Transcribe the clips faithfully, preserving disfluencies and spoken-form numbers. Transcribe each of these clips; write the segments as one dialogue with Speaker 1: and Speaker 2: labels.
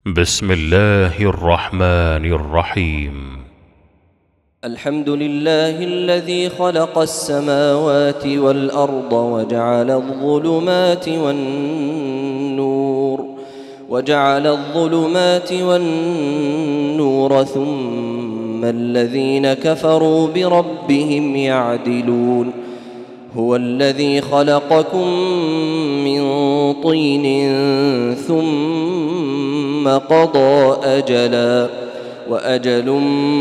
Speaker 1: بسم الله الرحمن الرحيم.
Speaker 2: الحمد لله الذي خلق السماوات والأرض وجعل الظلمات والنور وجعل الظلمات والنور ثم الذين كفروا بربهم يعدلون. هو الذي خلقكم من طين ثم قضى أجلا وأجل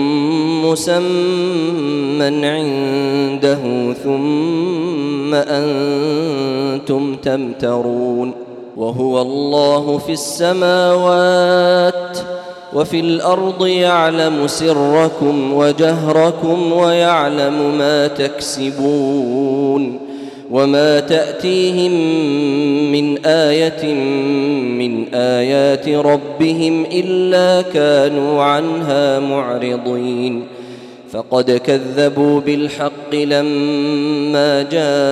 Speaker 2: مسمى عنده ثم أنتم تمترون. وهو الله في السماوات وفي الأرض يعلم سركم وجهركم ويعلم ما تكسبون. وما تأتيهم من آية من آيات ربهم إلا كانوا عنها معرضين. فقد كذبوا بالحق لما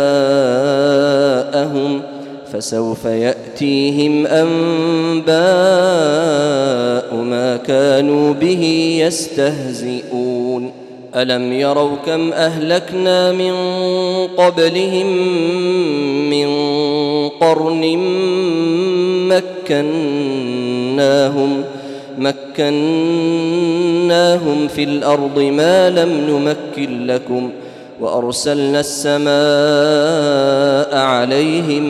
Speaker 2: جاءهم فسوف يأتيهم أنباء ما كانوا به يستهزئون. ألم يروا كم أهلكنا من قبلهم من قرن مكناهم مكناهم في الأرض ما لم نمكن لكم وأرسلنا السماء عليهم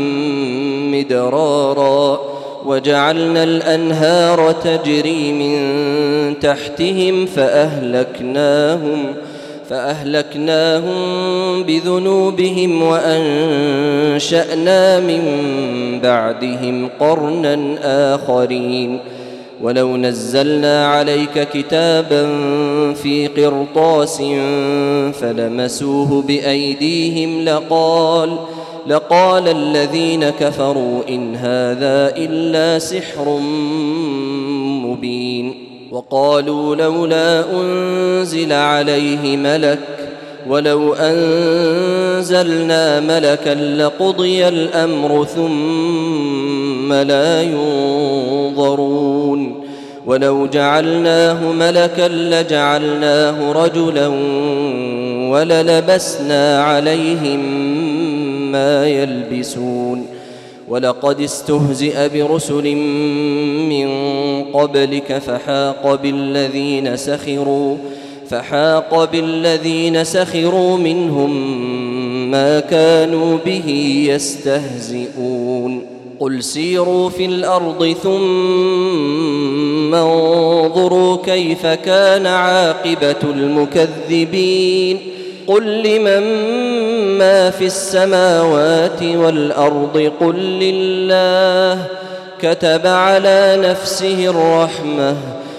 Speaker 2: مدرارا وجعلنا الأنهار تجري من تحتهم فأهلكناهم فأهلكناهم بذنوبهم وأنشأنا من بعدهم قرنا آخرين. ولو نزلنا عليك كتابا في قرطاس فلمسوه بأيديهم لقال لقال الذين كفروا إن هذا إلا سحر مبين. وقالوا لولا أنزل عليه ملك ولو أنزلنا ملكا لقضي الأمر ثم لا ينظرون. ولو جعلناه ملكا لجعلناه رجلا وللبسنا عليهم ما يلبسون. ولقد استهزئ برسل من قبلك فحاق بالذين سخروا فحاق بالذين سخروا منهم ما كانوا به يستهزئون. قل سيروا في الأرض ثم انظروا كيف كان عاقبة المكذبين. قل لمن ما في السماوات والأرض قل لله كتب على نفسه الرحمة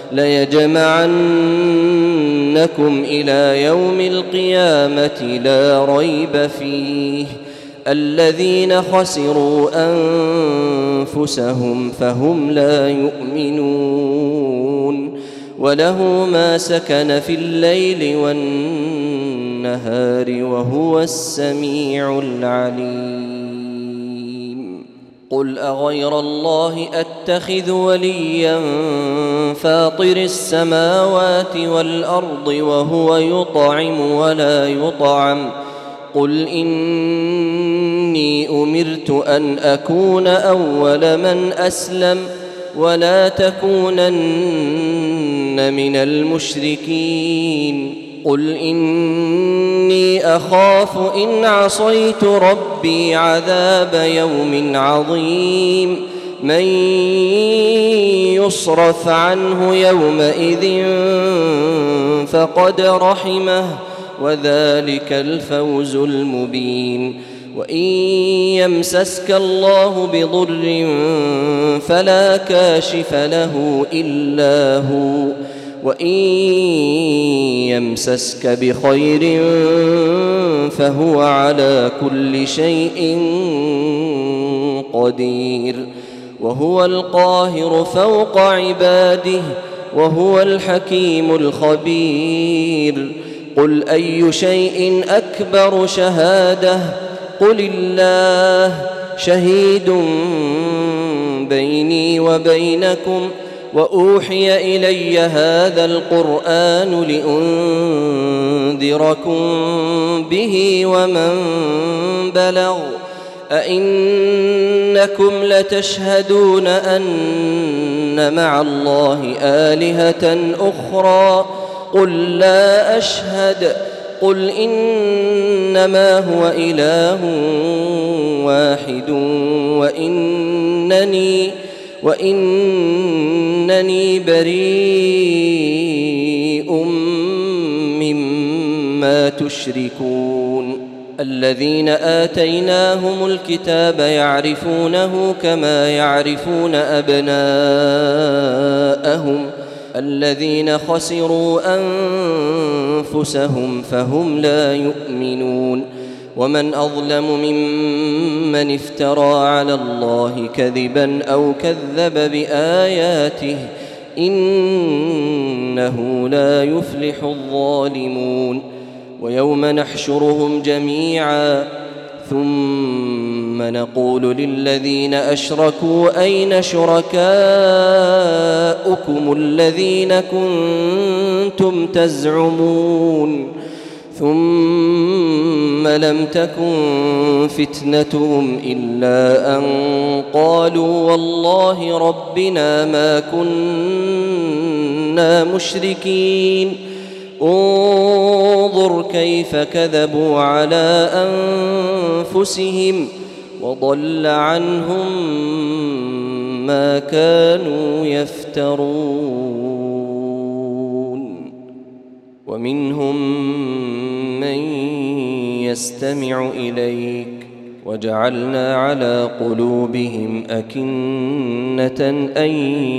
Speaker 2: ليجمعنكم إلى يوم القيامة لا ريب فيه الذين خسروا أنفسهم فهم لا يؤمنون. وله ما سكن في الليل والنهار وهو السميع العليم. قل أغير الله أتخذ وليا فاطر السماوات والأرض وهو يطعم ولا يطعم قل إني أمرت أن أكون أول من أسلم ولا تكونن من المشركين. قل إني أخاف إن عصيت ربي عذاب يوم عظيم. من يصرف عنه يومئذ فقد رحمه وذلك الفوز المبين. وإن يمسسك الله بضر فلا كاشف له إلا هو وإن يمسسك بخير فهو على كل شيء قدير. وهو القاهر فوق عباده وهو الحكيم الخبير. قل أي شيء أكبر شهادة قل الله شهيد بيني وبينكم وأوحي إلي هذا القرآن لأنذركم به ومن بلغ أئنكم لتشهدون أن مع الله آلهة أخرى قل لا أشهد قل إنما هو إله واحد وإنني وإنني بريء مما تشركون الذين آتيناهم الكتاب يعرفونه كما يعرفون أبناءهم الذين خسروا أنفسهم فهم لا يؤمنون ومن أظلم ممن افترى على الله كذبا أو كذب بآياته إنه لا يفلح الظالمون ويوم نحشرهم جميعا ثم نقول للذين أشركوا أين شركاؤكم الذين كنتم تزعمون ثم لم تكن فتنتهم إلا أن قالوا والله ربنا ما كنا مشركين انظر كيف كذبوا على أنفسهم وضل عنهم ما كانوا يفترون ومنهم من يستمع إليك وجعلنا على قلوبهم أكنة أن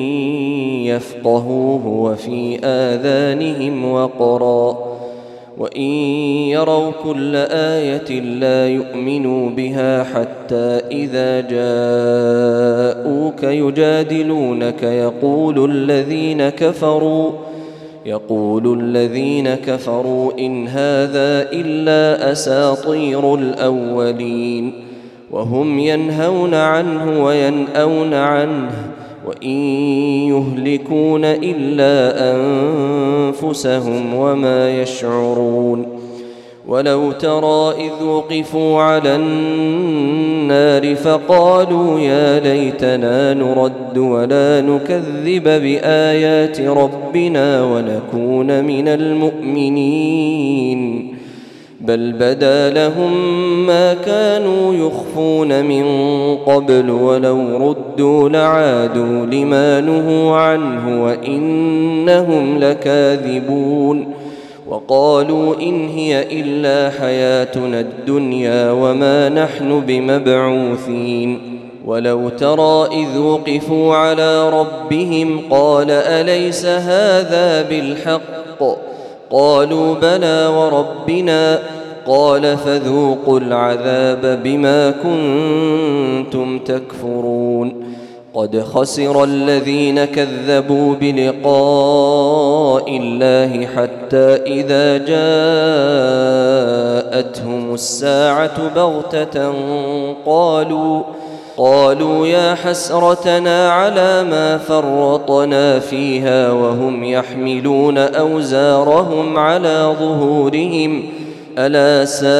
Speaker 2: يفقهوه وفي آذانهم وقرا وإن يروا كل آية لا يؤمنوا بها حتى إذا جاءوك يجادلونك يقول الذين كفروا يقول الذين كفروا إن هذا إلا أساطير الأولين وهم ينهون عنه وينأون عنه وإن يهلكون إلا أنفسهم وما يشعرون ولو ترى إذ وقفوا على النار فقالوا يا ليتنا نرد ولا نكذب بآيات ربنا ونكون من المؤمنين بل بدا لهم ما كانوا يخفون من قبل ولو ردوا لعادوا لما نهوا عنه وإنهم لكاذبون وقالوا إن هي إلا حياتنا الدنيا وما نحن بمبعوثين ولو ترى إذ وقفوا على ربهم قال أليس هذا بالحق قالوا بلى وربنا قال فذوقوا العذاب بما كنتم تكفرون قد خسر الذين كذبوا بلقاء الله حتى إذا جاءتهم الساعة بغتة قالوا قالوا يا حسرتنا على ما فرطنا فيها وهم يحملون أوزارهم على ظهورهم ألا ساء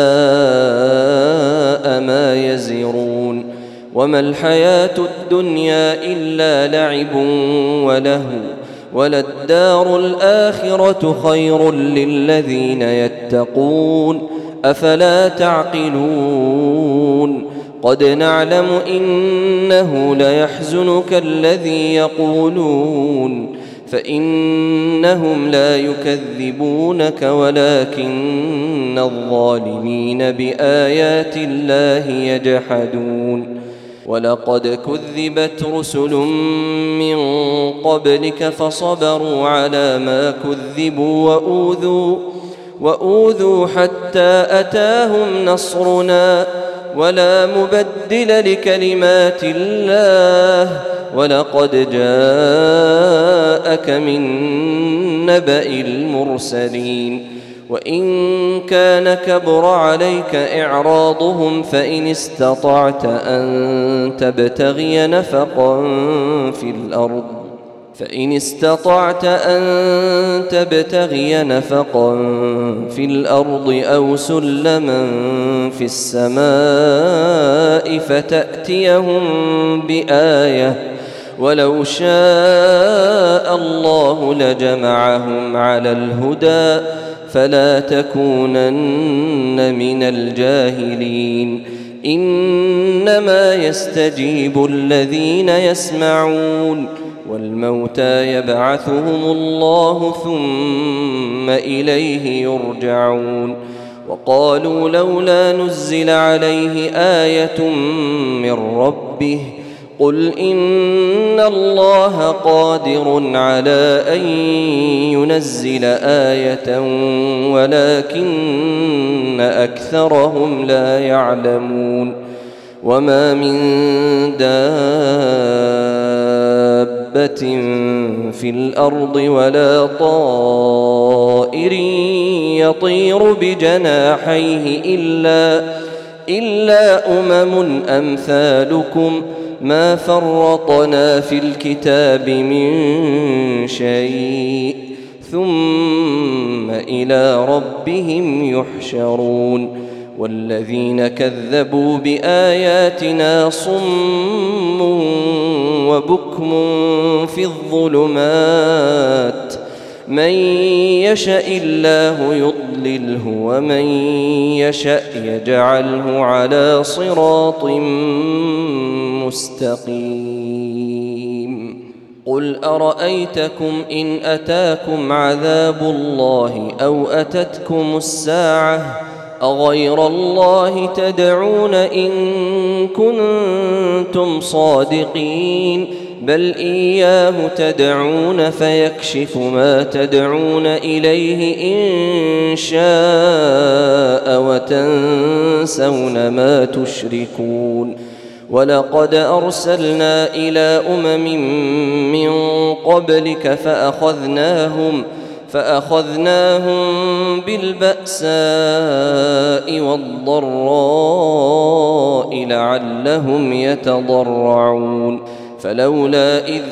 Speaker 2: ما يزرون وما الحياة الدنيا إلا لعب وله وللدار الآخرة خير للذين يتقون أفلا تعقلون قد نعلم إنه ليحزنك الذي يقولون فإنهم لا يكذبونك ولكن الظالمين بآيات الله يجحدون ولقد كذبت رسل من قبلك فصبروا على ما كذبوا وأوذوا وأوذوا حتى أتاهم نصرنا ولا مبدل لكلمات الله ولقد جاءك من نبأ المرسلين وإن كان كبر عليك إعراضهم فإن استطعت أن تبتغي نفقا في الأرض فإن استطعت أن تبتغي نفقا في الأرض أو سلما في السماء فتأتيهم بآية ولو شاء الله لجمعهم على الهدى فلا تكونن من الجاهلين إنما يستجيب الذين يسمعون والموتى يبعثهم الله ثم إليه يرجعون وقالوا لولا نزل عليه آية من ربه قل إن الله قادر على أن ينزل آية ولكن أكثرهم لا يعلمون وما من دابة في الأرض ولا طائر يطير بجناحيه إلا, إلا أمم أمثالكم ما فرطنا في الكتاب من شيء ثم إلى ربهم يحشرون والذين كذبوا بآياتنا صم وبكم في الظلمات من يشاء الله يضلله ومن يشاء يجعله على صراط مستقيم قل أرأيتكم إن أتاكم عذاب الله أو أتتكم الساعة أغير الله تدعون إن كنتم صادقين بل إياه تدعون فيكشف ما تدعون إليه إن شاء وتنسون ما تشركون ولقد أرسلنا إلى أمم من قبلك فأخذناهم فأخذناهم بالبأساء والضراء لعلهم يتضرعون فلولا إذ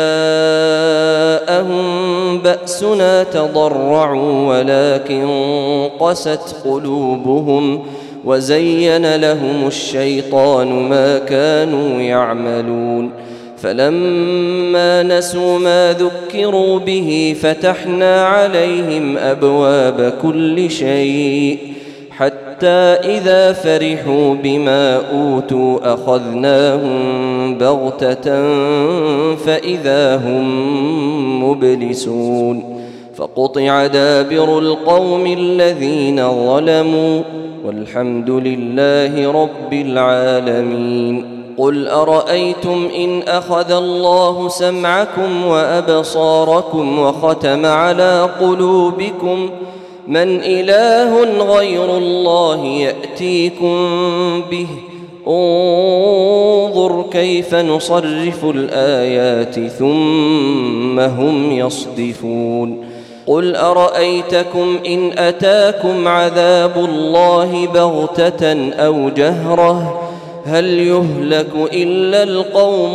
Speaker 2: جاءهم بأسنا تضرعوا ولكن قست قلوبهم وزين لهم الشيطان ما كانوا يعملون فلما نسوا ما ذكروا به فتحنا عليهم أبواب كل شيء حتى إذا فرحوا بما أوتوا أخذناهم بغتة فإذا هم مبلسون فقطع دابر القوم الذين ظلموا والحمد لله رب العالمين قل أرأيتم إن أخذ الله سمعكم وأبصاركم وختم على قلوبكم من إله غير الله يأتيكم به انظر كيف نصرف الآيات ثم هم يصدفون قل أرأيتكم إن أتاكم عذاب الله بغتة أو جهرة هل يهلك إلا القوم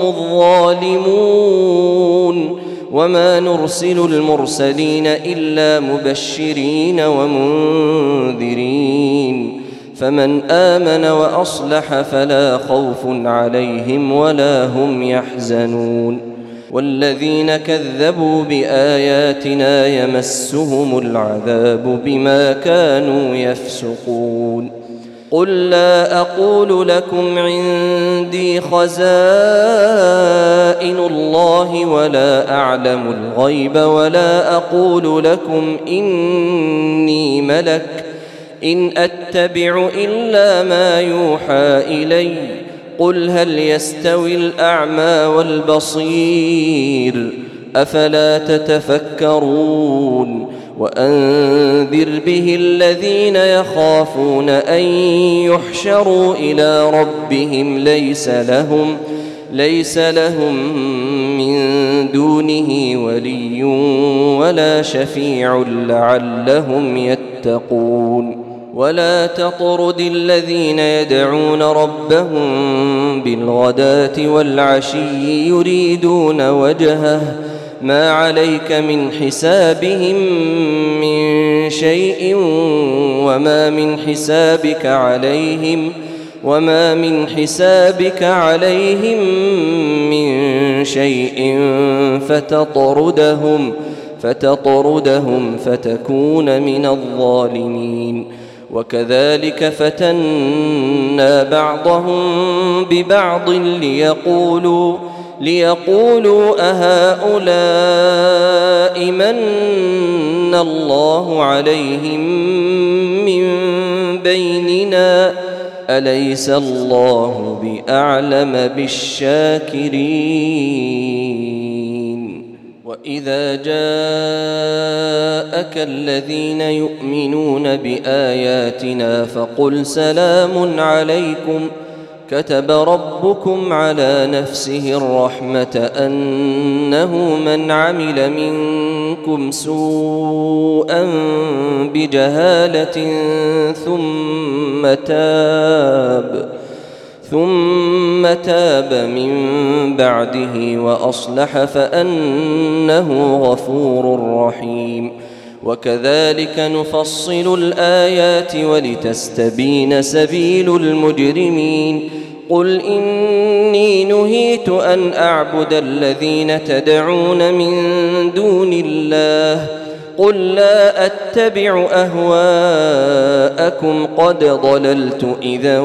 Speaker 2: الظالمون وما نرسل المرسلين إلا مبشرين ومنذرين فمن آمن وأصلح فلا خوف عليهم ولا هم يحزنون والذين كذبوا بآياتنا يمسهم العذاب بما كانوا يفسقون قل لا أقول لكم عندي خزائن الله ولا أعلم الغيب ولا أقول لكم إني ملك إن أتبع إلا ما يوحى إلي قل هل يستوي الأعمى والبصير أفلا تتفكرون وأنذر به الذين يخافون أن يحشروا إلى ربهم ليس لهم ليس لهم من دونه ولي ولا شفيع لعلهم يتقون ولا تطرد الذين يدعون ربهم بالغداة والعشي يريدون وجهه ما عليك من حسابهم من شيء وما من حسابك عليهم وما من حسابك عليهم من شيء فتطردهم فتطردهم فتكون من الظالمين. وكذلك فتنا بعضهم ببعض ليقولوا ليقولوا أهؤلاء من الله عليهم من بيننا أليس الله بأعلم بالشاكرين. وإذا جاءك الذين يؤمنون بآياتنا فقل سلام عليكم كتب ربكم على نفسه الرحمة أنه من عمل منكم سوءا بجهالة ثم تاب ثم تاب من بعده وأصلح فأنه غفور رحيم. وكذلك نفصل الآيات ولتستبين سبيل المجرمين. قل إني نهيت أن أعبد الذين تدعون من دون الله قل لا أتبع أهواءكم قد ضللت إذا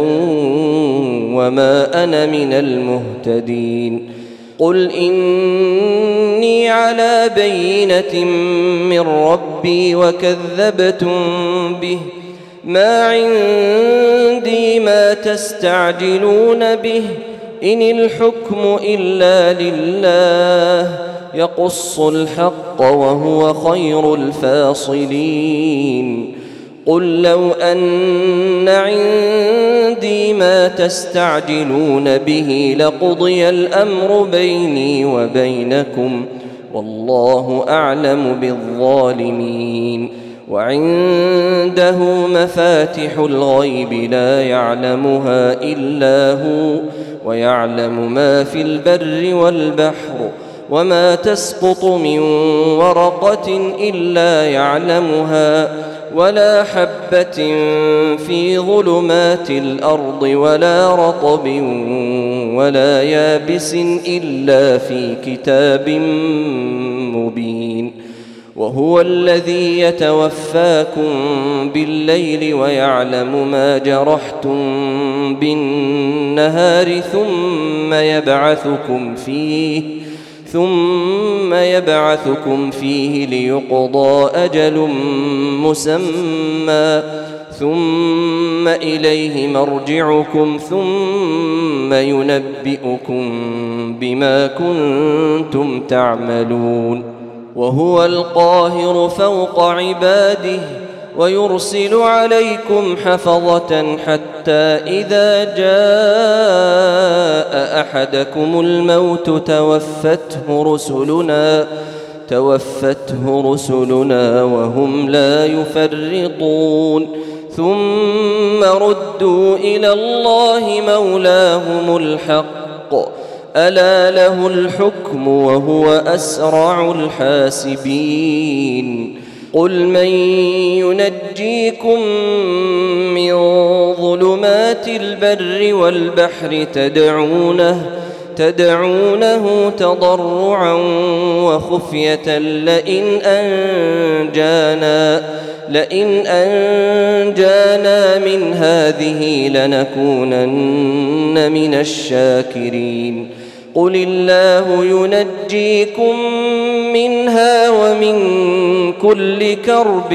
Speaker 2: وما أنا من المهتدين. قل إني على بينة من ربي وكذبتم به ما عندي ما تستعجلون به إن الحكم إلا لله يقص الحق وهو خير الفاصلين. قل لو أن عندي ما تستعجلون به لقضي الأمر بيني وبينكم والله أعلم بالظالمين. وعنده مفاتح الغيب لا يعلمها إلا هو ويعلم ما في البر والبحر وما تسقط من ورقة إلا يعلمها ولا حبة في ظلمات الأرض ولا رطب ولا يابس إلا في كتاب مبين. وهو الذي يتوفاكم بالليل ويعلم ما جرحتم بالنهار ثم يبعثكم فيه ثم يبعثكم فيه ليقضى أجل مسمى ثم إليه مرجعكم ثم ينبئكم بما كنتم تعملون. وهو القاهر فوق عباده ويرسل عليكم حفظة حتى إذا جاء أحدكم الموت توفته رسلنا توفته رسلنا وهم لا يفرطون ثم ردوا إلى الله مولاهم الحق ألا له الحكم وهو أسرع الحاسبين. قل من ينجيكم من ظلمات البر والبحر تدعونه تدعونه تضرعا وخفية لئن أنجانا لئن أنجانا من هذه لنكونن من الشاكرين. قل الله ينجيكم منها ومن كل كرب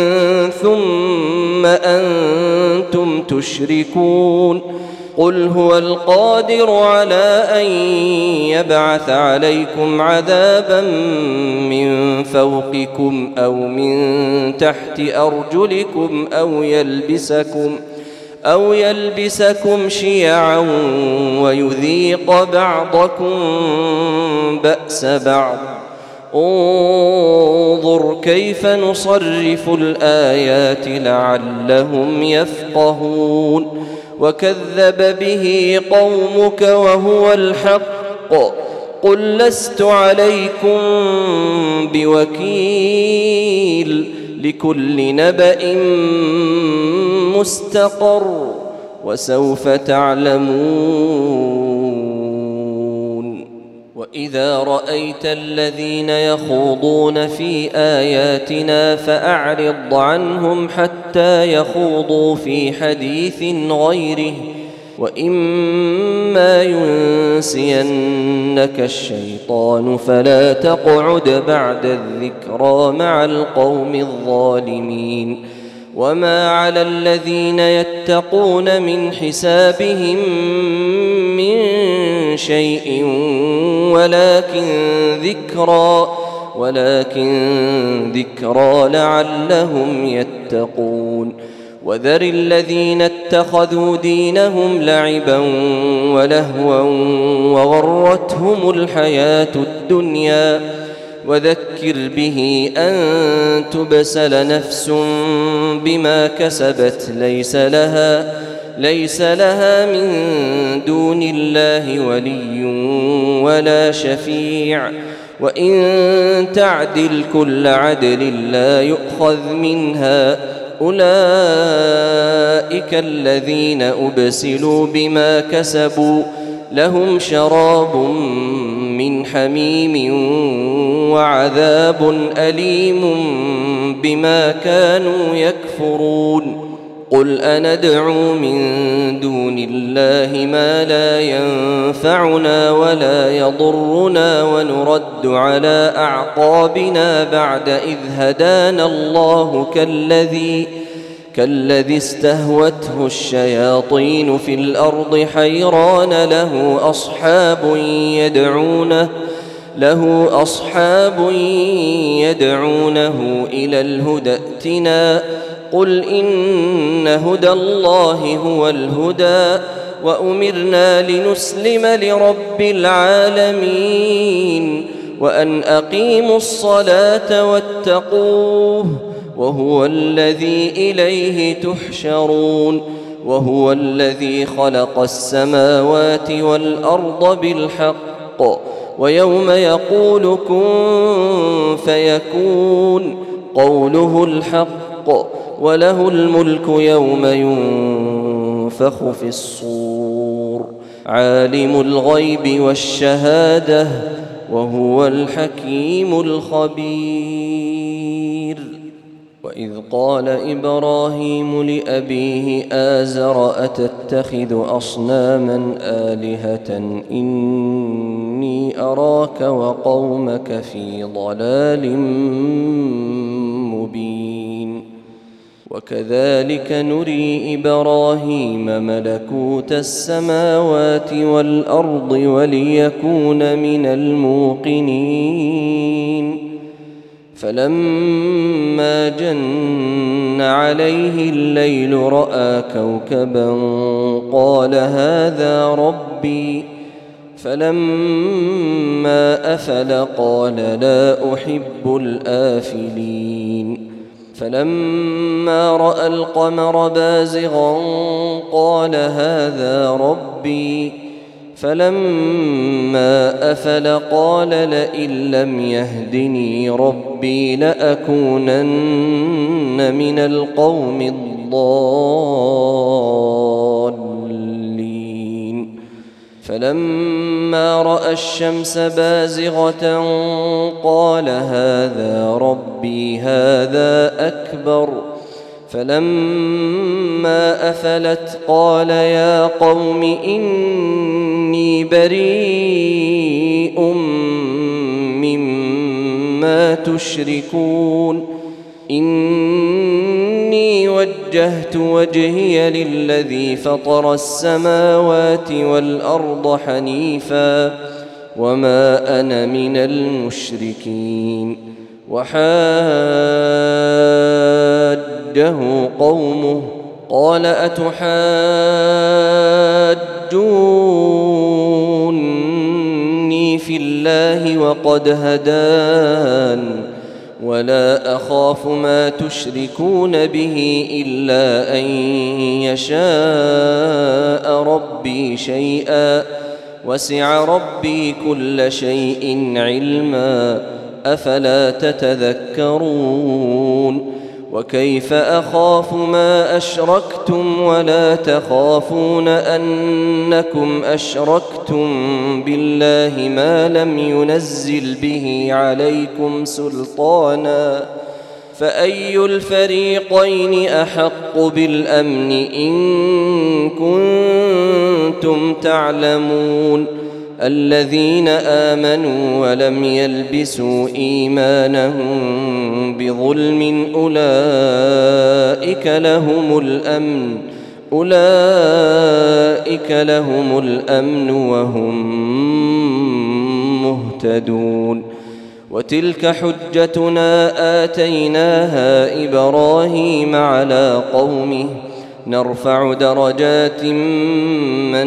Speaker 2: ثم أنتم تشركون. قل هو القادر على أن يبعث عليكم عذابا من فوقكم أو من تحت أرجلكم أو يلبسكم أو يلبسكم شيعا ويذيق بعضكم بأس بعض. انظر كيف نصرف الآيات لعلهم يفقهون. وكذب به قومك وهو الحق قل لست عليكم بوكيل لكل نبأ مستقر وسوف تعلمون وإذا رأيت الذين يخوضون في آياتنا فأعرض عنهم حتى يخوضوا في حديث غيره وإما ينسينك الشيطان فلا تقعد بعد الذكرى مع القوم الظالمين وما على الذين يتقون من حسابهم من شيء ولكن ذكرى ولكن ذكرى لعلهم يتقون وذر الذين اتخذوا دينهم لعبا ولهوا وغرتهم الحياة الدنيا وذكر به أن تبسل نفس بما كسبت ليس لها ليس لها من دون الله ولي ولا شفيع وإن تعدل كل عدل لا يؤخذ منها أولئك الذين أبسلوا بما كسبوا لهم شراب من حميم وعذاب أليم بما كانوا يكفرون قل أندعو من دون الله ما لا ينفعنا ولا يضرنا ونرد على أعقابنا بعد إذ هدانا الله كالذي كالذي استهوته الشياطين في الأرض حيران له أصحاب يدعونه له أصحاب يدعونه إلى الهدى ائتنا قل إن هدى الله هو الهدى وأمرنا لنسلم لرب العالمين وأن أقيموا الصلاة واتقوه وهو الذي إليه تحشرون وهو الذي خلق السماوات والأرض بالحق ويوم يقول كن فيكون قوله الحق وله الملك يوم ينفخ في الصور عالم الغيب والشهادة وهو الحكيم الخبير وإذ قال إبراهيم لأبيه آزر أتتخذ أصناما آلهة إني أراك وقومك في ضلال مبين وكذلك نري إبراهيم ملكوت السماوات والأرض وليكون من الموقنين فلما جن عليه الليل رأى كوكبا قال هذا ربي فلما أفل قال لا أحب الآفلين فلما رأى القمر بازغا قال هذا ربي فلما أفل قال لئن لم يهدني ربي لأكونن من القوم الضالين فلما رأى الشمس بازغة قال هذا ربي هذا أكبر فلما أفلت قال يا قوم إني بريء مما تشركون إني وجهت وجهي للذي فطر السماوات والأرض حنيفا وما أنا من المشركين وحاجه قومه قال أتحاجوني في الله وقد هدان ولا أخاف ما تشركون به إلا أن يشاء ربي شيئا وسع ربي كل شيء علما أفلا تتذكرون وكيف أخاف ما أشركتم ولا تخافون أنكم أشركتم بالله ما لم ينزل به عليكم سلطانا فأي الفريقين أحق بالأمن إن كنتم تعلمون الذين آمنوا ولم يلبسوا إيمانهم بظلم أولئك لهم الأمن أولئك لهم الأمن وهم مهتدون وتلك حجتنا آتيناها إبراهيم على قومه نرفع درجات من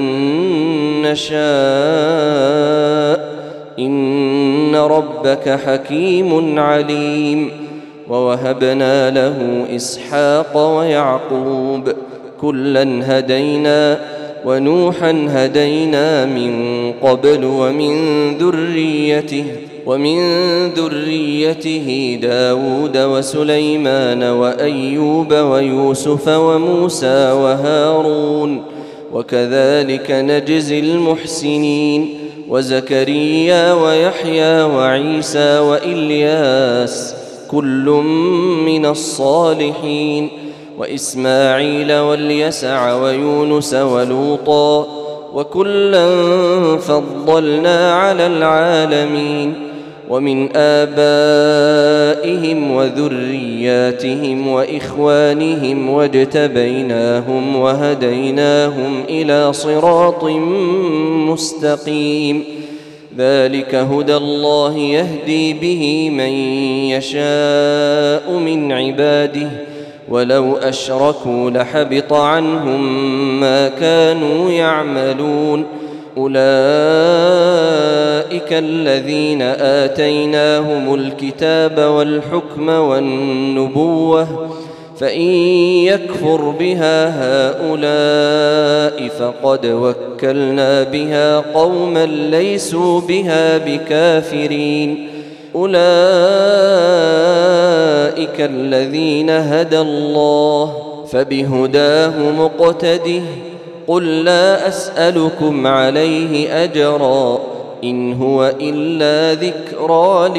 Speaker 2: نشاء إن ربك حكيم عليم ووهبنا له إسحاق ويعقوب كلا هدينا ونوحا هدينا من قبل ومن ذريته ومن ذريته داود وسليمان وأيوب ويوسف وموسى وهارون وكذلك نجزي المحسنين وزكريا ويحيى وعيسى وإلياس كل من الصالحين وإسماعيل واليسع ويونس ولوطا وكلا فضلنا على العالمين ومن آبائهم وذرياتهم وإخوانهم واجتبيناهم وهديناهم إلى صراط مستقيم ذلك هدى الله يهدي به من يشاء من عباده ولو أشركوا لحبط عنهم ما كانوا يعملون أولئك الذين آتيناهم الكتاب والحكم والنبوة فإن يكفر بها هؤلاء فقد وكلنا بها قوما ليسوا بها بكافرين أولئك الذين هدى الله فبهداه مقتده قل لا أسألكم عليه أجرا إن هو إلا ذكرى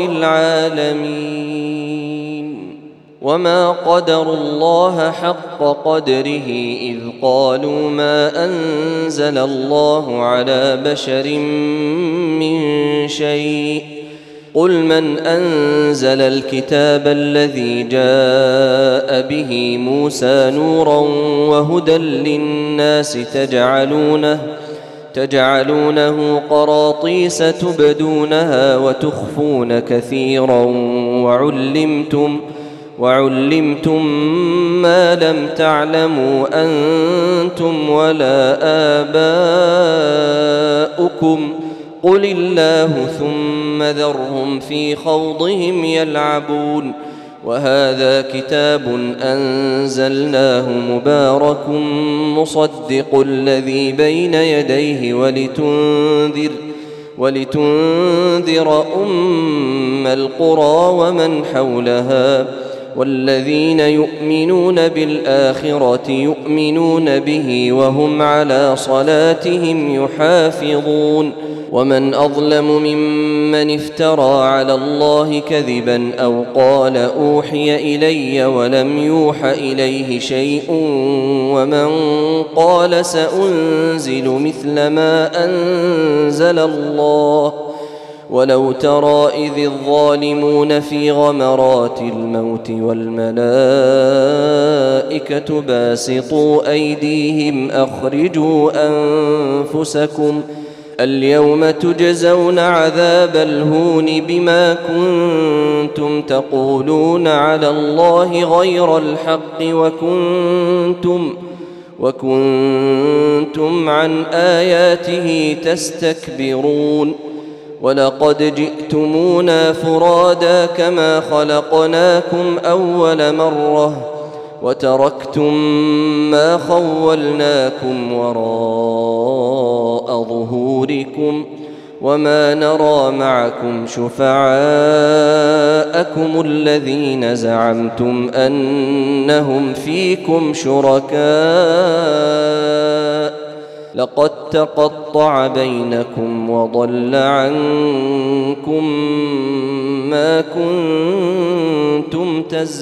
Speaker 2: للعالمين وما قدروا الله حق قدره إذ قالوا ما أنزل الله على بشر من شيء قل من أنزل الكتاب الذي جاء به موسى نورا وهدى للناس تجعلونه تجعلونه قراطيس تبدونها وتخفون كثيرا وعلمتم وعلمتم ما لم تعلموا أنتم ولا آباؤكم قل الله ثم ذرهم في خوضهم يلعبون وهذا كتاب أنزلناه مبارك مصدق الذي بين يديه ولتنذر ولتنذر أم القرى ومن حولها والذين يؤمنون بالآخرة يؤمنون به وهم على صلاتهم يحافظون ومن أظلم ممن افترى على الله كذبا أو قال أوحي إلي ولم يوح إليه شيء ومن قال سأنزل مثل ما أنزل الله ولو ترى إذ الظالمون في غمرات الموت والملائكة باسطوا أيديهم أخرجوا أنفسكم اليوم تجزون عذاب الهون بما كنتم تقولون على الله غير الحق وكنتم وكنتم عن آياته تستكبرون ولقد جئتمونا فرادا كما خلقناكم أول مرة وتركتم ما خولناكم وراء ظهوركم وما نرى معكم شفعاءكم الذين زعمتم أنهم فيكم شركاء لقد تقطع بينكم وضل عنكم ما كنتم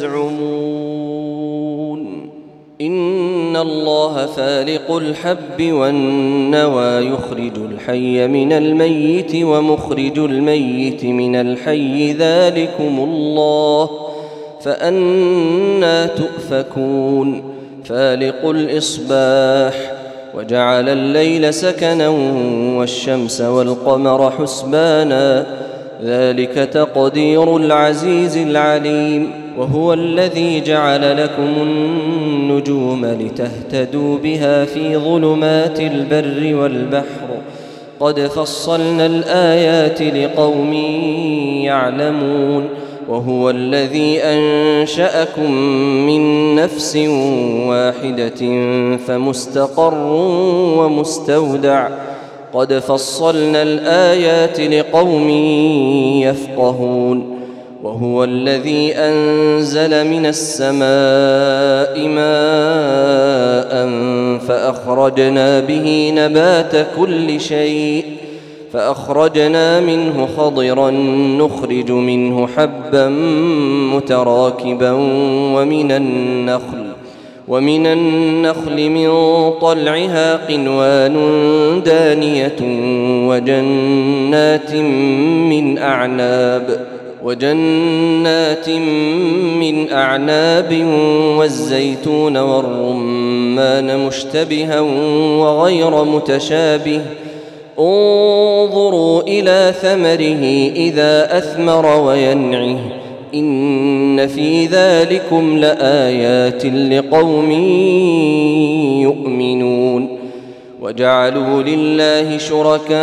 Speaker 2: تزعمون إن الله فالق الحب والنوى يخرج الحي من الميت ومخرج الميت من الحي ذلكم الله فأنى تؤفكون فالق الإصباح وجعل الليل سكنا والشمس والقمر حسبانا ذلك تقدير العزيز العليم وهو الذي جعل لكم النجوم لتهتدوا بها في ظلمات البر والبحر قد فصلنا الآيات لقوم يعلمون وهو الذي أنشأكم من نفس واحدة فمستقر ومستودع قد فصلنا الآيات لقوم يفقهون وهو الذي أنزل من السماء ماء فأخرجنا به نبات كل شيء فأخرجنا منه خضرا نخرج منه حبا متراكبا ومن النخل ومن النخل من طلعها قنوان دانية وجنات من أعناب وجنات من أعناب والزيتون والرمان مشتبها وغير متشابه انظروا إلى ثمره إذا أثمر وينعه إن في ذلكم لآيات لقوم يؤمنون وجعلوا لله شركاء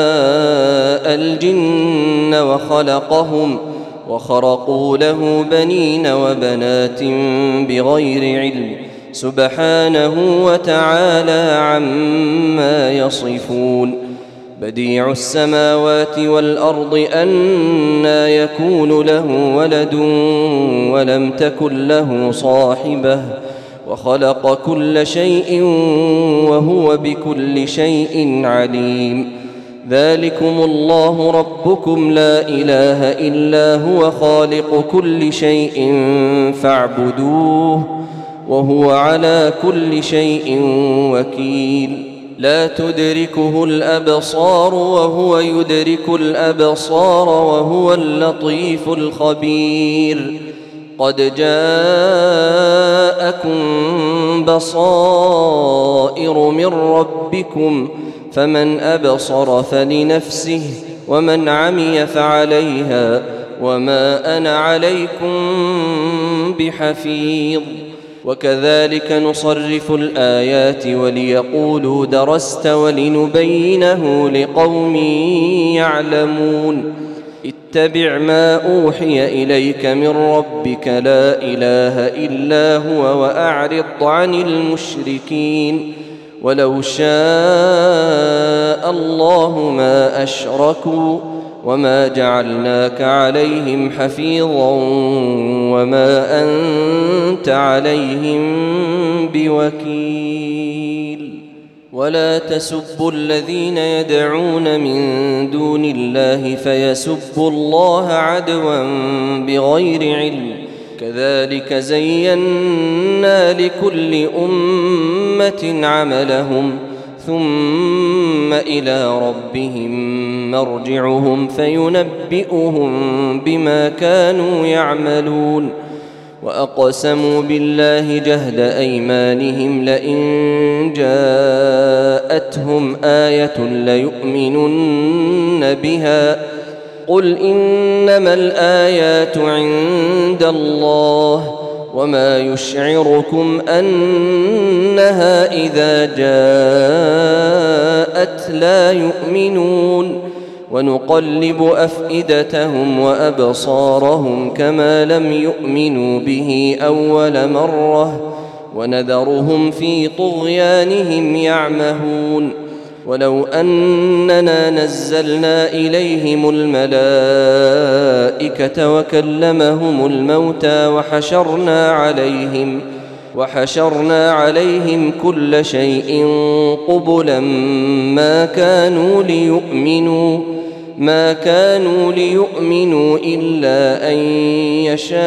Speaker 2: الجن وخلقهم وخرقوا له بنين وبنات بغير علم سبحانه وتعالى عما يصفون بديع السماوات والأرض أنى يكون له ولد ولم تكن له صاحبة وخلق كل شيء وهو بكل شيء عليم ذلكم الله ربكم لا إله إلا هو خالق كل شيء فاعبدوه وهو على كل شيء وكيل لا تدركه الأبصار وهو يدرك الأبصار وهو اللطيف الخبير قد جاءكم بصائر من ربكم فمن أبصر فلنفسه ومن عمي فعليها وما أنا عليكم بحفيظ وكذلك نصرف الآيات وليقولوا درست ولنبينه لقوم يعلمون اتبع ما أوحي إليك من ربك لا إله إلا هو وأعرض عن المشركين ولو شاء الله ما أشركوا وما جعلناك عليهم حفيظا وما أنت عليهم بوكيل ولا تسبوا الذين يدعون من دون الله فيسبوا الله عدوا بغير علم كذلك زينا لكل أمة عملهم ثم إلى ربهم مرجعهم فينبئهم بما كانوا يعملون وأقسموا بالله جهد أيمانهم لئن جاءتهم آية ليؤمنن بها قل إنما الآيات عند الله وما يشعركم أنها إذا جاءت لا يؤمنون ونقلب أفئدتهم وأبصارهم كما لم يؤمنوا به أول مرة ونذرهم في طغيانهم يعمهون ولو أننا نزلنا إليهم الملائكة وكلمهم الموتى وحشرنا عليهم وحشرنا عليهم كل شيء قبلا ما كانوا ليؤمنوا ما كانوا ليؤمنوا إلا أن يشاء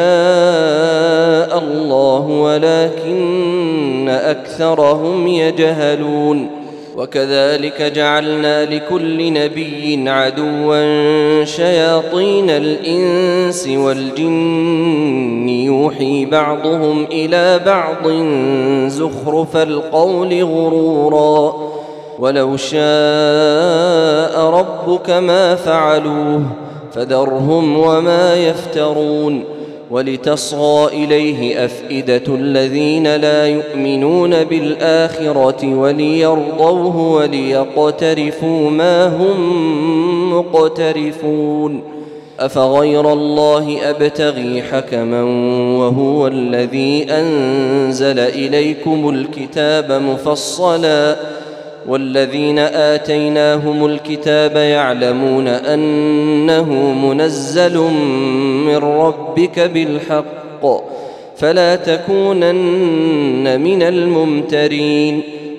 Speaker 2: الله ولكن أكثرهم يجهلون وكذلك جعلنا لكل نبي عدوا شياطين الإنس والجن يوحي بعضهم إلى بعض زخرف القول غرورا ولو شاء ربك ما فعلوه فذرهم وما يفترون ولتصغى إليه أفئدة الذين لا يؤمنون بالآخرة وليرضوه وليقترفوا ما هم مقترفون أفغير الله أبتغي حكما وهو الذي أنزل إليكم الكتاب مفصلا والذين آتيناهم الكتاب يعلمون أنه منزل من ربك بالحق فلا تكونن من الممترين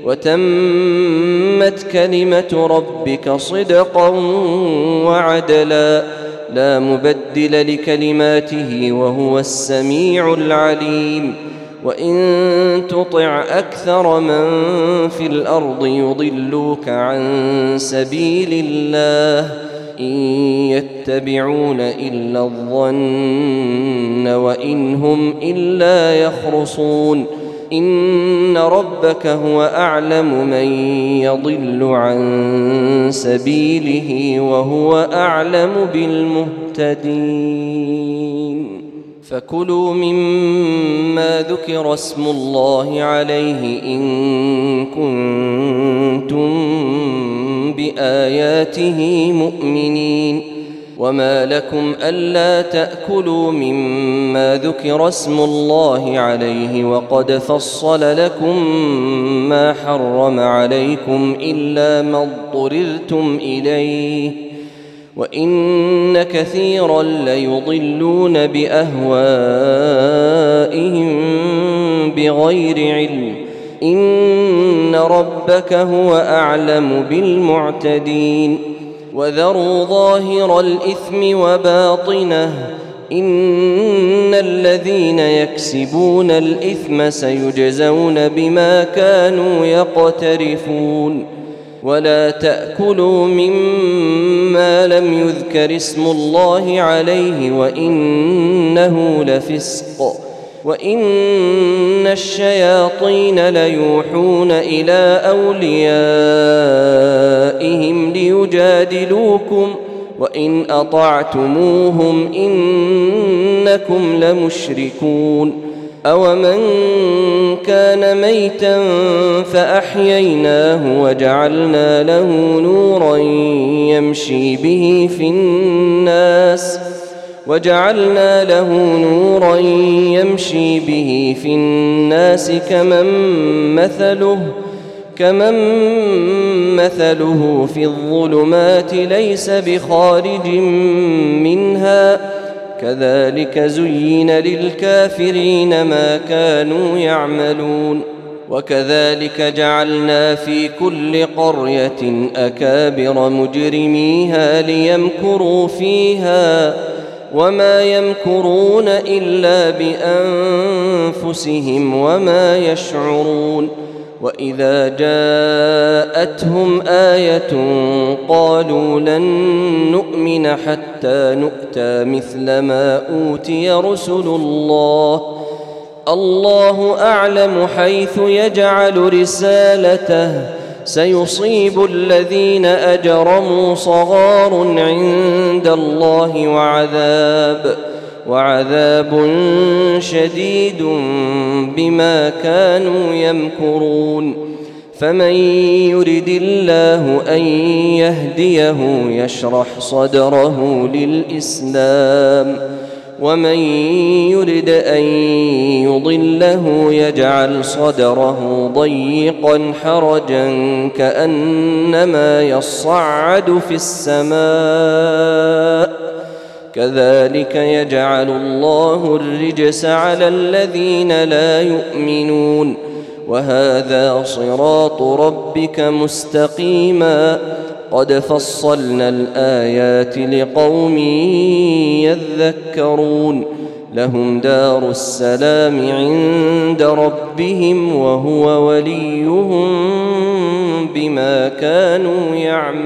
Speaker 2: وتمت كلمة ربك صدقا وعدلا لا مبدل لكلماته وهو السميع العليم وإن تطع أكثر من في الأرض يضلوك عن سبيل الله إن يتبعون إلا الظن وإن هم إلا يخرصون إن ربك هو أعلم من يضل عن سبيله وهو أعلم بالمهتدين فكلوا مما ذكر اسم الله عليه إن كنتم بآياته مؤمنين وما لكم ألا تأكلوا مما ذكر اسم الله عليه وقد فصل لكم ما حرم عليكم إلا ما اضطررتم إليه وإن كثيرا ليضلون بأهوائهم بغير علم إن ربك هو أعلم بالمعتدين وذروا ظاهر الإثم وباطنه إن الذين يكسبون الإثم سيجزون بما كانوا يقترفون ولا تأكلوا مما لم يذكر اسم الله عليه وإنه لفسق وإن الشياطين ليوحون إلى أوليائهم ليجادلوكم وإن أطعتموهم إنكم لمشركون أومن كان ميتا فأحييناه وجعلنا له نورا يمشي به في الناس وجعلنا له نورا يمشي به في الناس كمن مثله كمن مثله في الظلمات ليس بخارج منها كذلك زين للكافرين ما كانوا يعملون وكذلك جعلنا في كل قرية أكابر مجرميها ليمكروا فيها وما يمكرون إلا بأنفسهم وما يشعرون وإذا جاءتهم آية قالوا لن نؤمن حتى نؤتى مثل ما أوتي رسل الله الله أعلم حيث يجعل رسالته سيصيب الذين أجرموا صغار عند الله وعذاب وعذاب شديد بما كانوا يمكرون فمن يرد الله أن يهديه يشرح صدره للإسلام ومن يرد أن يضله يجعل صدره ضيقا حرجا كأنما يصعد في السماء كذلك يجعل الله الرجس على الذين لا يؤمنون وهذا صراط ربك مستقيما قد فصلنا الآيات لقوم يذكرون لهم دار السلام عند ربهم وهو وليهم بما كانوا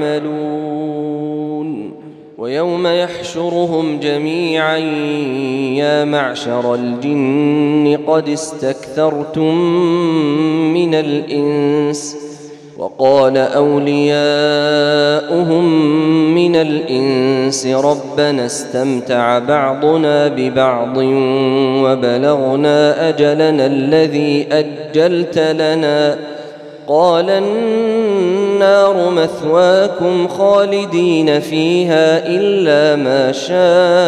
Speaker 2: يعملون ويوم يحشرهم جميعا يا معشر الجن قد استكثرتم من الإنس وقال أولياؤهم من الإنس ربنا استمتع بعضنا ببعض وبلغنا أجلنا الذي أجلت لنا قال النار مثواكم خالدين فيها إلا ما شاء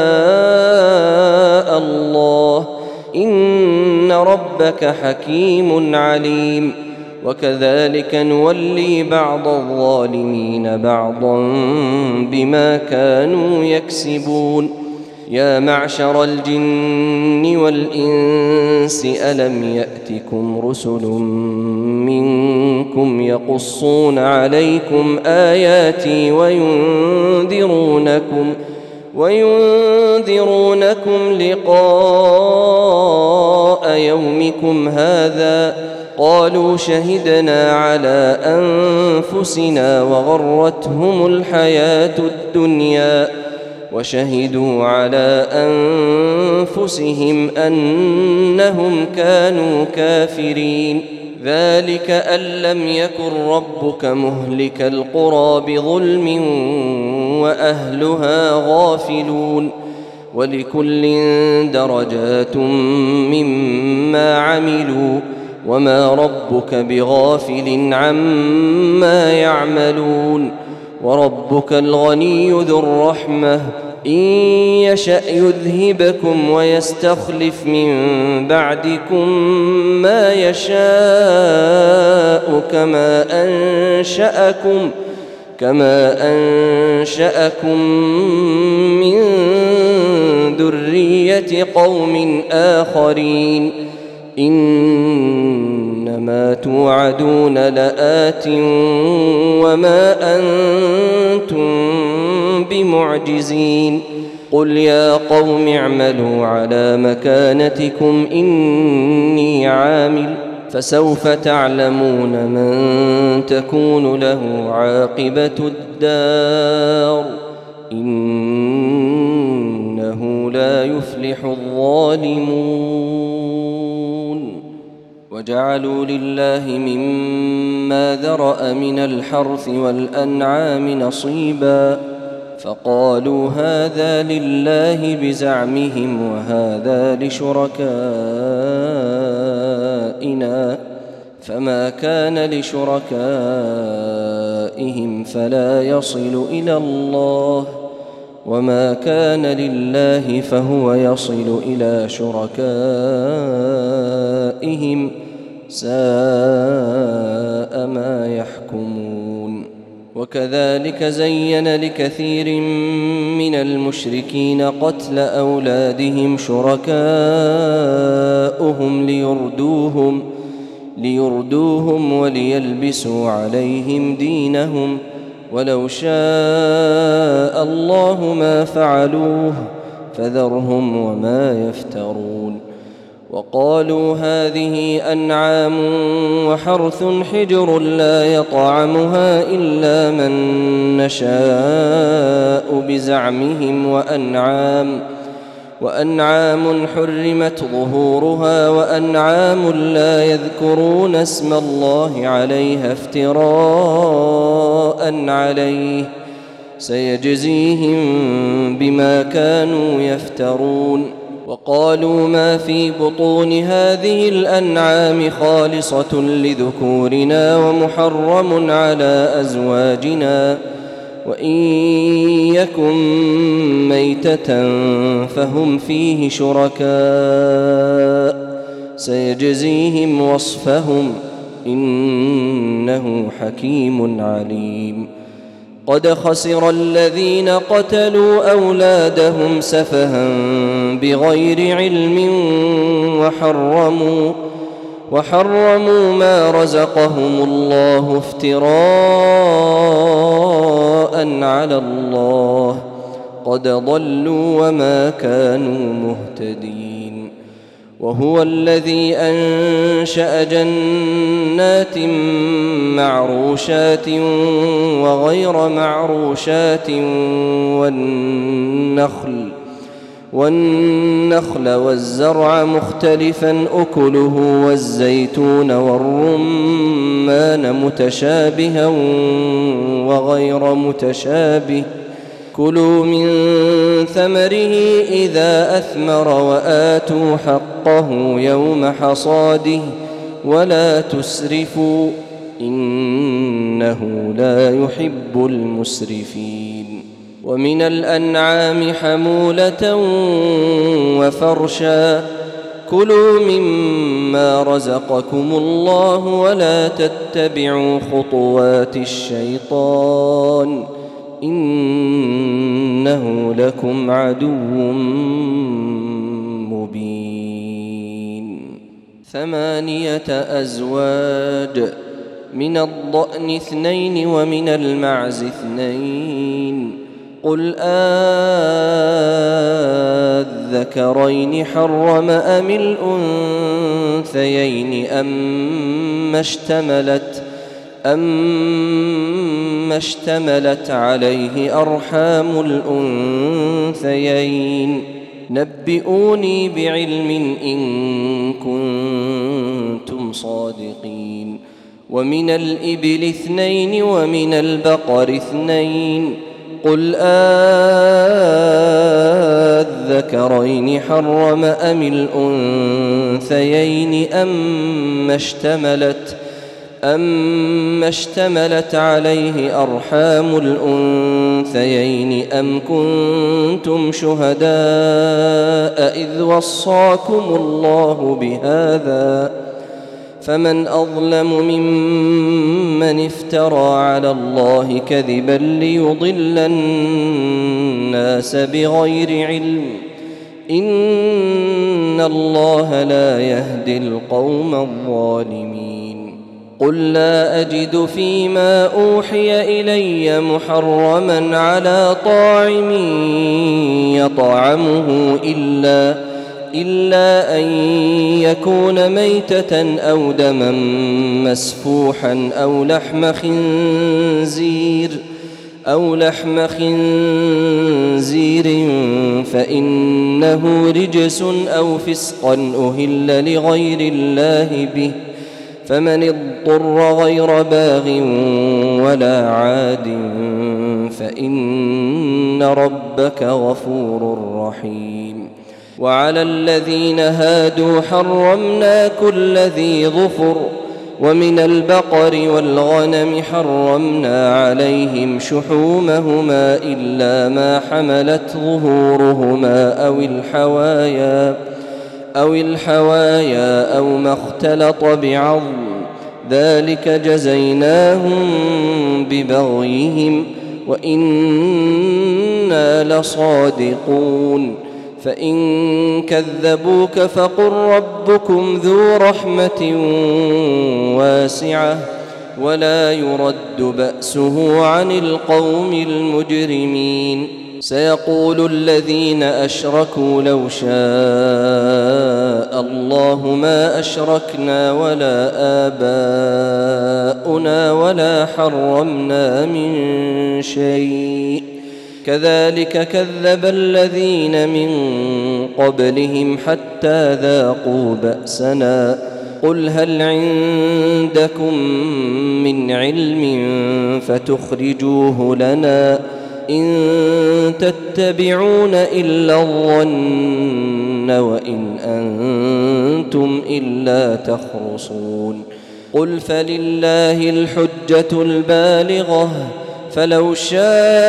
Speaker 2: الله إن ربك حكيم عليم وكذلك نولي بعض الظالمين بعضا بما كانوا يكسبون يا معشر الجن والإنس ألم يأتكم رسل منكم يقصون عليكم آياتي وينذرونكم وينذرونكم لقاء يومكم هذا قالوا شهدنا على أنفسنا وغرتهم الحياة الدنيا وشهدوا على أنفسهم أنهم كانوا كافرين ذلك أن لم يكن ربك مهلك القرى بظلم وأهلها غافلون ولكل درجات مما عملوا وما ربك بغافل عما يعملون وربك الغني ذو الرحمة إن يشأ يذهبكم ويستخلف من بعدكم ما يشاء كما أنشأكم كما أنشأكم من ذرية قوم آخرين إنما توعدون لآت وما أنتم بمعجزين قل يا قوم اعملوا على مكانتكم إني عامل فسوف تعلمون من تكون له عاقبة الدار إنه لا يفلح الظالمون وجعلوا لله مما ذرأ من الحرث والأنعام نصيبا فقالوا هذا لله بزعمهم وهذا لشركائنا فما كان لشركائهم فلا يصل إلى الله وما كان لله فهو يصل إلى شركائهم ساء ما يحكمون وكذلك زين لكثير من المشركين قتل أولادهم شركاؤهم ليردوهم ليردوهم وليلبسوا عليهم دينهم ولو شاء الله ما فعلوه فذرهم وما يفترون وقالوا هذه أنعام وحرث حجر لا يطعمها إلا من نشاء بزعمهم وأنعام وأنعام حرمت ظهورها وأنعام لا يذكرون اسم الله عليها افتراء عليه سيجزيهم بما كانوا يفترون وقالوا ما في بطون هذه الأنعام خالصة لذكورنا ومحرم على أزواجنا وإن يكن ميتة فهم فيه شركاء سيجزيهم وصفهم إنه حكيم عليم. قد خسر الذين قتلوا أولادهم سفها بغير علم وحرموا وحرموا ما رزقهم الله افتراء على الله قد ضلوا وما كانوا مهتدين. وهو الذي أنشأ جنات معروشات وغير معروشات والنخل والنخل والزرع مختلفا أكله والزيتون والرمان متشابها وغير متشابه كلوا من ثمره إذا أثمر وآتوا حقه يوم حصاده ولا تسرفوا إنه لا يحب المسرفين. ومن الأنعام حمولة وفرشا كلوا مما رزقكم الله ولا تتبعوا خطوات الشيطان إنه لكم عدو مبين. ثمانية أزواج من الضأن اثنين ومن المعز اثنين قل آذكرين حرم أم الأنثيين أما اشتملت أما اشتملت عليه أرحام الأنثيين نبئوني بعلم إن كنتم صادقين. ومن الإبل اثنين ومن البقر اثنين قل آذكرين حرم أم الأنثيين أما اشتملت أما اشتملت عليه أرحام الأنثيين أم كنتم شهداء إذ وصاكم الله بهذا فمن أظلم ممن افترى على الله كذبا ليضل الناس بغير علم إن الله لا يهدي القوم الظالمين. قل لا أجد فيما أوحي إلي محرما على طاعم يطعمه إلا إلا أن يكون ميتة أو دما مسفوحا أو لحم خنزير أو لحم خنزير فإنه رجس أو فسقا أهل لغير الله به فمن اضطر غير باغ ولا عاد فإن ربك غفور رحيم. وعلى الذين هادوا حرمنا كل ذي ظفر ومن البقر والغنم حرمنا عليهم شحومهما إلا ما حملت ظهورهما أو الحوايا أو الحوايا أو ما اختلط بعظم ذلك جزيناهم ببغيهم وإنا لصادقون. فإن كذبوك فقل ربكم ذو رحمة واسعة ولا يرد بأسه عن القوم المجرمين. سيقول الذين أشركوا لو شاء الله ما أشركنا ولا آباؤنا ولا حرمنا من شيء كذلك كذب الذين من قبلهم حتى ذاقوا بأسنا. قل هل عندكم من علم فتخرجوه لنا إن تتبعون إلا الظن وإن أنتم إلا تخرصون. قل فلله الحجة البالغة فلو شاء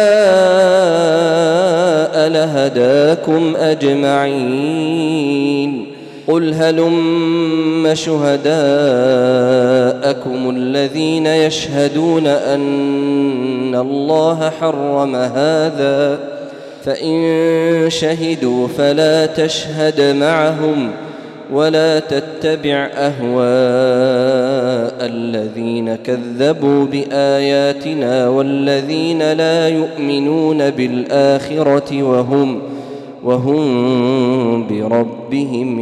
Speaker 2: لهداكم أجمعين. قل هلم شهداءكم الذين يشهدون أن الله حرم هذا، فإن شهدوا فلا تشهد معهم، ولا تتبع أهواء الذين كذبوا بآياتنا والذين لا يؤمنون بالآخرة وهم وهم بربهم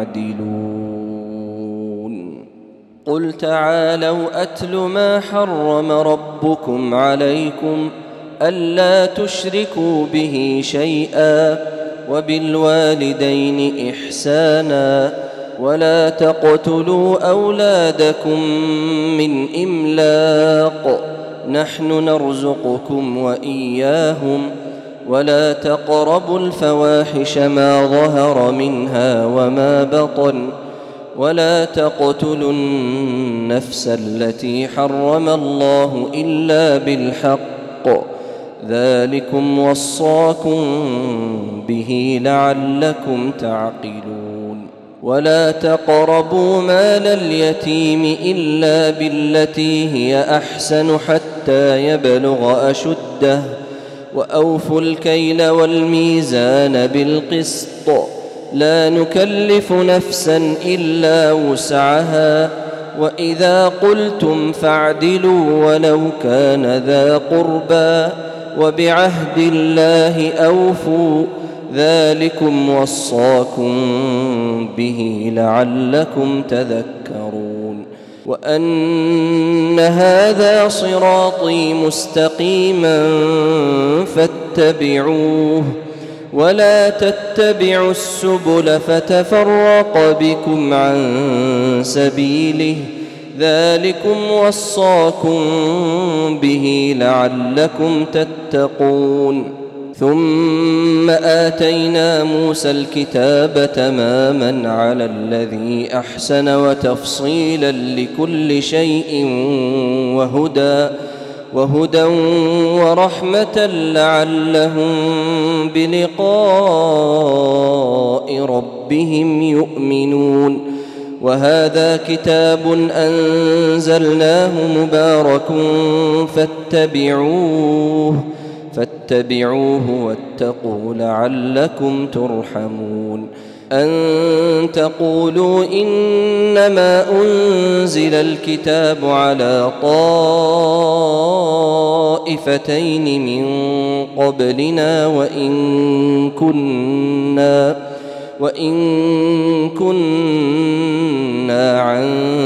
Speaker 2: يعدلون. قل تعالوا أتل ما حرم ربكم عليكم ألا تشركوا به شيئا، وبالوالدين إحسانا، ولا تقتلوا أولادكم من إملاق، نحن نرزقكم وإياهم، ولا تقربوا الفواحش ما ظهر منها وما بطن، ولا تقتلوا النفس التي حرم الله إلا بالحق، ذلكم وصاكم به لعلكم تعقلون. ولا تقربوا مال اليتيم إلا بالتي هي أحسن حتى يبلغ أشده، وأوفوا الكيل والميزان بالقسط، لا نكلف نفسا إلا وسعها، وإذا قلتم فاعدلوا ولو كان ذا قربى، وبعهد الله أوفوا، ذلكم وصاكم به لعلكم تذكرون. وأن هذا صراطي مستقيما فاتبعوه، ولا تتبعوا السبل فتفرق بكم عن سبيله، ذلكم وصاكم به لعلكم تتقون. ثم آتينا موسى الكتاب تماما على الذي أحسن وتفصيلا لكل شيء وهدى وهدى ورحمة لعلهم بلقاء ربهم يؤمنون. وهذا كتاب أنزلناه مبارك فاتبعوه فاتبعوه واتقوا لعلكم ترحمون. أن تقولوا إنما أنزل الكتاب على طائفتين من قبلنا وإن كنا وإن كنا عن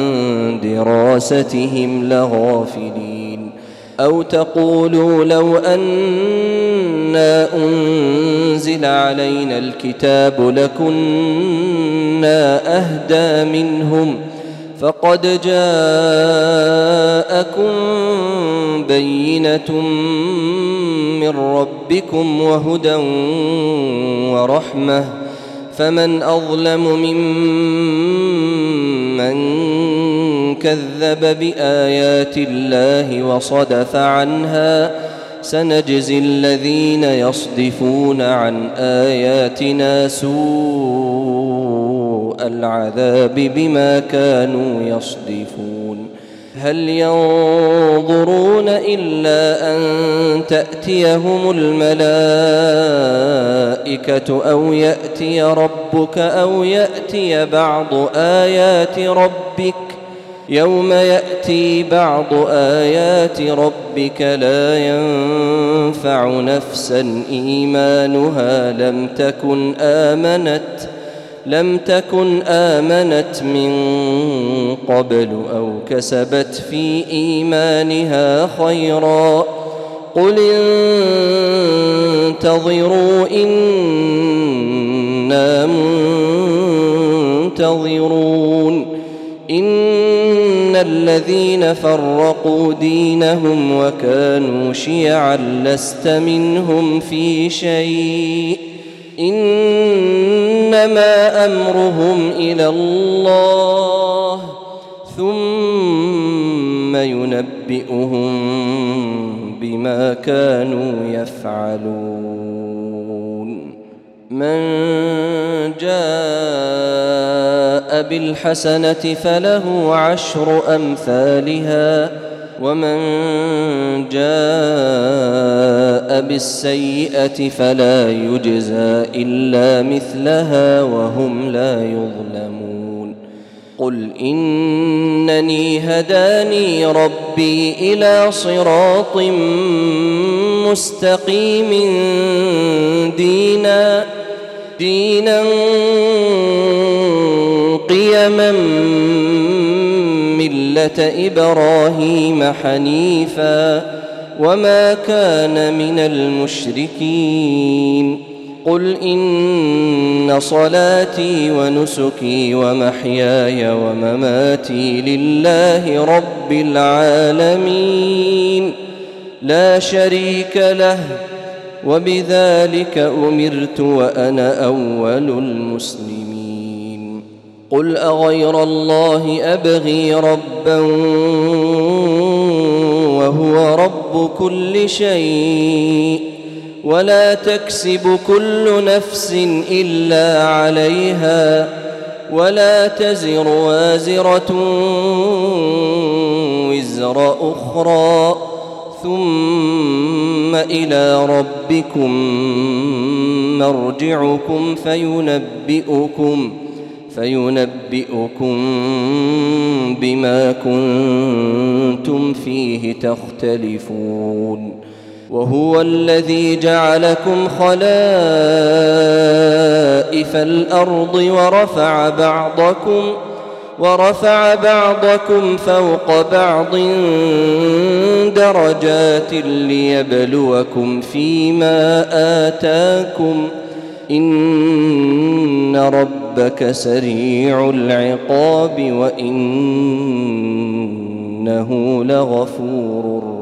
Speaker 2: دراستهم لغافلين. أو تقولوا لو أنا أنزل علينا الكتاب لكنا أهدى منهم، فقد جاءكم بينة من ربكم وهدى ورحمة، فمن أظلم ممن كذب بآيات الله وصدف عنها، سنجزي الذين يصدفون عن آياتنا سوء العذاب بما كانوا يصدفون. هل ينظرون إلا أن تأتيهم الملائكة أو يأتي ربك أو يأتي بعض آيات ربك؟ يوم يأتي بعض آيات ربك لا ينفع نفسا إيمانها لم تكن آمنت لم تكن آمنت من قبل أو كسبت في إيمانها خيرا. قل انتظروا إنا منتظرون. إن الذين فرقوا دينهم وكانوا شيعا لست منهم في شيء، إنما أمرهم إلى الله ثم ينبئهم بما كانوا يفعلون من جاء بالحسنة فله عشر أمثالها ومن جاء بالسيئة فلا يجزى إلا مثلها وهم لا يظلمون قل إنني هداني ربي إلى صراط مستقيم دينا دينا قيما ملة إبراهيم حنيفا وما كان من المشركين قل إن صلاتي ونسكي ومحياي ومماتي لله رب العالمين لا شريك له وبذلك أمرت وأنا أول المسلمين قل أغير الله أبغي ربا وهو رب كل شيء ولا تكسب كل نفس إلا عليها ولا تزر وازرة وزر أخرى ثم إلى ربكم مرجعكم فينبئكم فينبئكم بما كنتم فيه تختلفون وهو الذي جعلكم خلائف الأرض ورفع بعضكم ورفع بعضكم فوق بعض درجات ليبلوكم فيما آتاكم إن ربك سريع العقاب وإنه لغفور